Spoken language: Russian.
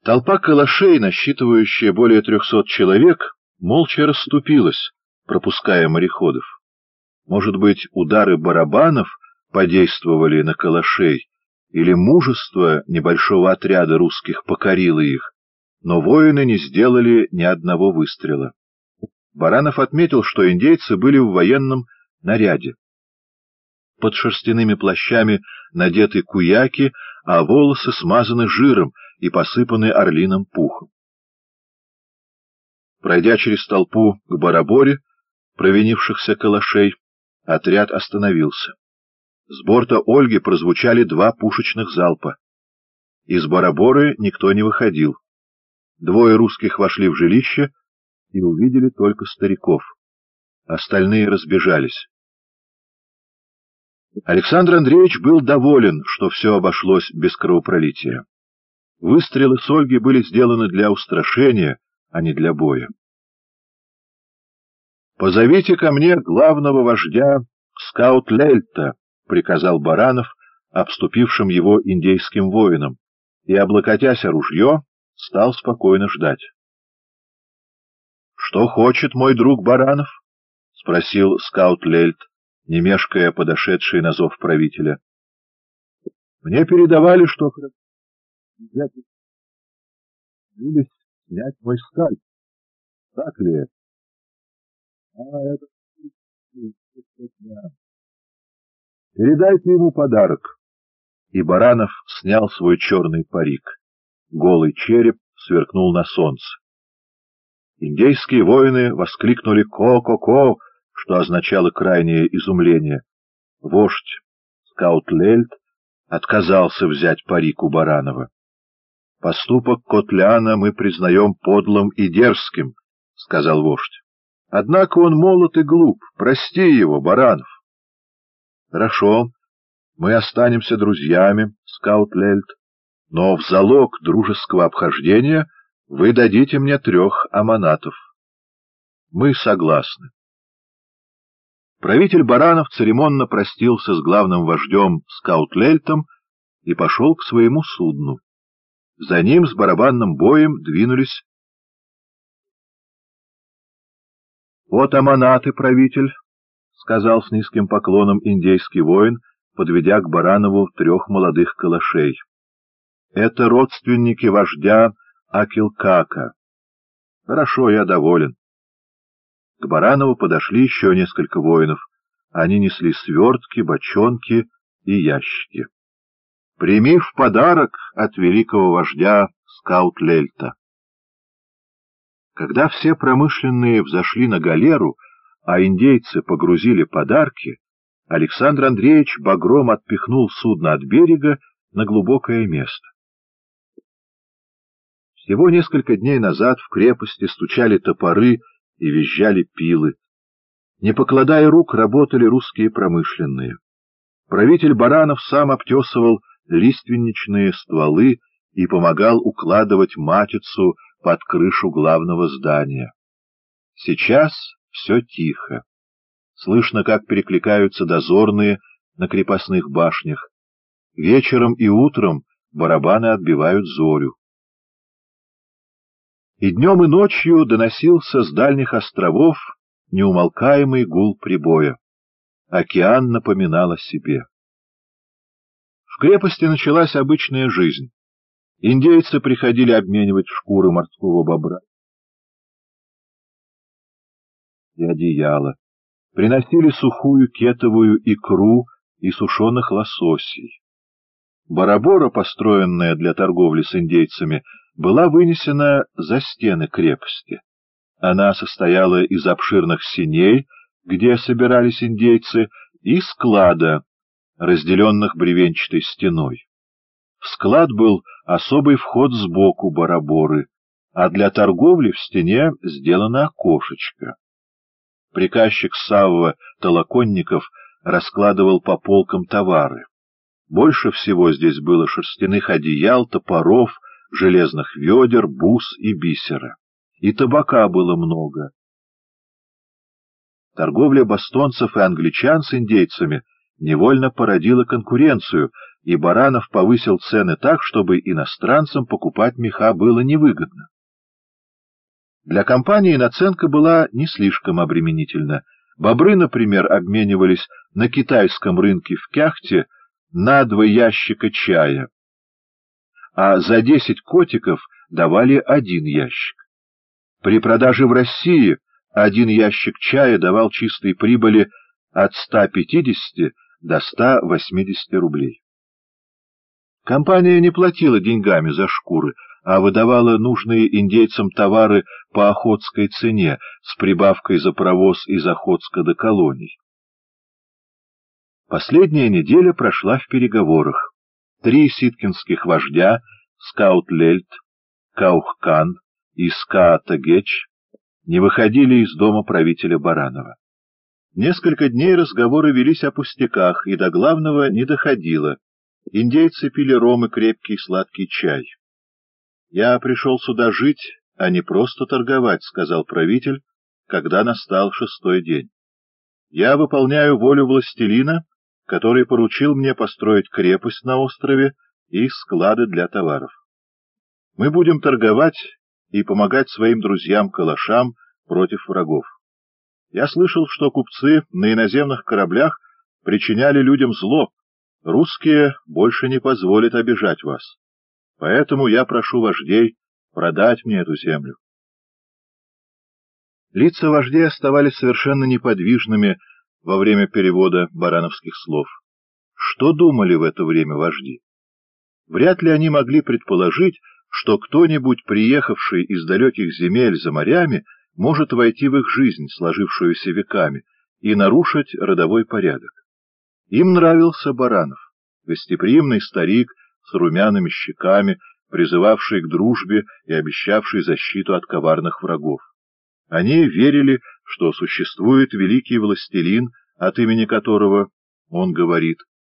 Толпа калашей, насчитывающая более 300 человек, молча расступилась, пропуская мореходов. Может быть, удары барабанов подействовали на калашей, или мужество небольшого отряда русских покорило их, но воины не сделали ни одного выстрела. Баранов отметил, что индейцы были в военном наряде. Под шерстяными плащами надеты куяки, а волосы смазаны жиром и посыпаны орлиным пухом. Пройдя через толпу к бараборе провинившихся калашей, отряд остановился. С борта Ольги прозвучали 2 пушечных залпа. Из бараборы никто не выходил. 2 русских вошли в жилище и увидели только стариков. Остальные разбежались. Александр Андреевич был доволен, что все обошлось без кровопролития. Выстрелы с Ольги были сделаны для устрашения, а не для боя. «Позовите ко мне главного вождя Скаут-Лельта», — приказал Баранов обступившим его индейским воинам, и, облокотясь о ружье, стал спокойно ждать. — Что хочет мой друг Баранов? — спросил Скаут-Лельт, не мешкая подошедший на зов правителя. — Мне передавали, что хотели снять мой скальп. Так ли это? Это... Передайте ему подарок. И Баранов снял свой черный парик. Голый череп сверкнул на солнце. Индейские воины воскликнули «Ко-ко-ко», что означало крайнее изумление. Вождь Скаут-Лельт отказался взять парик у Баранова. «Поступок Котляна мы признаем подлым и дерзким», — сказал вождь. «Однако он молод и глуп. Прости его, Баранов». «Хорошо, мы останемся друзьями, Скаут-Лельт, но в залог дружеского обхождения вы дадите мне 3 аманатов». «Мы согласны». Правитель Баранов церемонно простился с главным вождем Скаут-Лельтом и пошел к своему судну. За ним с барабанным боем двинулись. «Вот аманаты, правитель», — сказал с низким поклоном индейский воин, подведя к Баранову 3 молодых калашей. «Это родственники вождя Акилкака. Хорошо, я доволен». К Баранову подошли еще несколько воинов. Они несли свертки, бочонки и ящики. «Прими в подарок от великого вождя Скаут-Лельта». Когда все промышленные взошли на галеру, а индейцы погрузили подарки, Александр Андреевич багром отпихнул судно от берега на глубокое место. Всего несколько дней назад в крепости стучали топоры и визжали пилы. Не покладая рук, работали русские промышленные. Правитель Баранов сам обтесывал лиственничные стволы и помогал укладывать матицу под крышу главного здания. Сейчас все тихо. Слышно, как перекликаются дозорные на крепостных башнях. Вечером и утром барабаны отбивают зорю. И днем, и ночью доносился с дальних островов неумолкаемый гул прибоя. Океан напоминал о себе. В крепости началась обычная жизнь. Индейцы приходили обменивать шкуры морского бобра и одеяло, приносили сухую кетовую икру и сушеных лососей. Барабора, построенная для торговли с индейцами, была вынесена за стены крепости. Она состояла из обширных сеней, где собирались индейцы, и склада, разделенных бревенчатой стеной. В склад был особый вход сбоку бараборы, а для торговли в стене сделано окошечко. Приказчик Савва Толоконников раскладывал по полкам товары. Больше всего здесь было шерстяных одеял, топоров, железных ведер, бус и бисера. И табака было много. Торговля бостонцев и англичан с индейцами невольно породила конкуренцию, и Баранов повысил цены так, чтобы иностранцам покупать меха было невыгодно. Для компании наценка была не слишком обременительна. Бобры, например, обменивались на китайском рынке в Кяхте на 2 ящика чая, а за 10 котиков давали 1 ящик. При продаже в России 1 ящик чая давал чистой прибыли от 150 до 180 рублей. Компания не платила деньгами за шкуры, а выдавала нужные индейцам товары по охотской цене с прибавкой за провоз из Охотска до колоний. Последняя неделя прошла в переговорах. 3 ситкинских вождя, Скаут-Лельт, Каухкан и Ска-Тагеч, не выходили из дома правителя Баранова. Несколько дней разговоры велись о пустяках, и до главного не доходило. Индейцы пили ром и крепкий сладкий чай. «Я пришел сюда жить, а не просто торговать», — сказал правитель, когда настал 6-й день. «Я выполняю волю властелина, который поручил мне построить крепость на острове и склады для товаров. Мы будем торговать и помогать своим друзьям-калашам против врагов. Я слышал, что купцы на иноземных кораблях причиняли людям зло. Русские больше не позволят обижать вас. Поэтому я прошу вождей продать мне эту землю». Лица вождей оставались совершенно неподвижными во время перевода барановских слов. Что думали в это время вожди? Вряд ли они могли предположить, что кто-нибудь, приехавший из далеких земель за морями, может войти в их жизнь, сложившуюся веками, и нарушить родовой порядок. Им нравился Баранов, гостеприимный старик с румяными щеками, призывавший к дружбе и обещавший защиту от коварных врагов. Они верили, что существует великий властелин, от имени которого он говорит: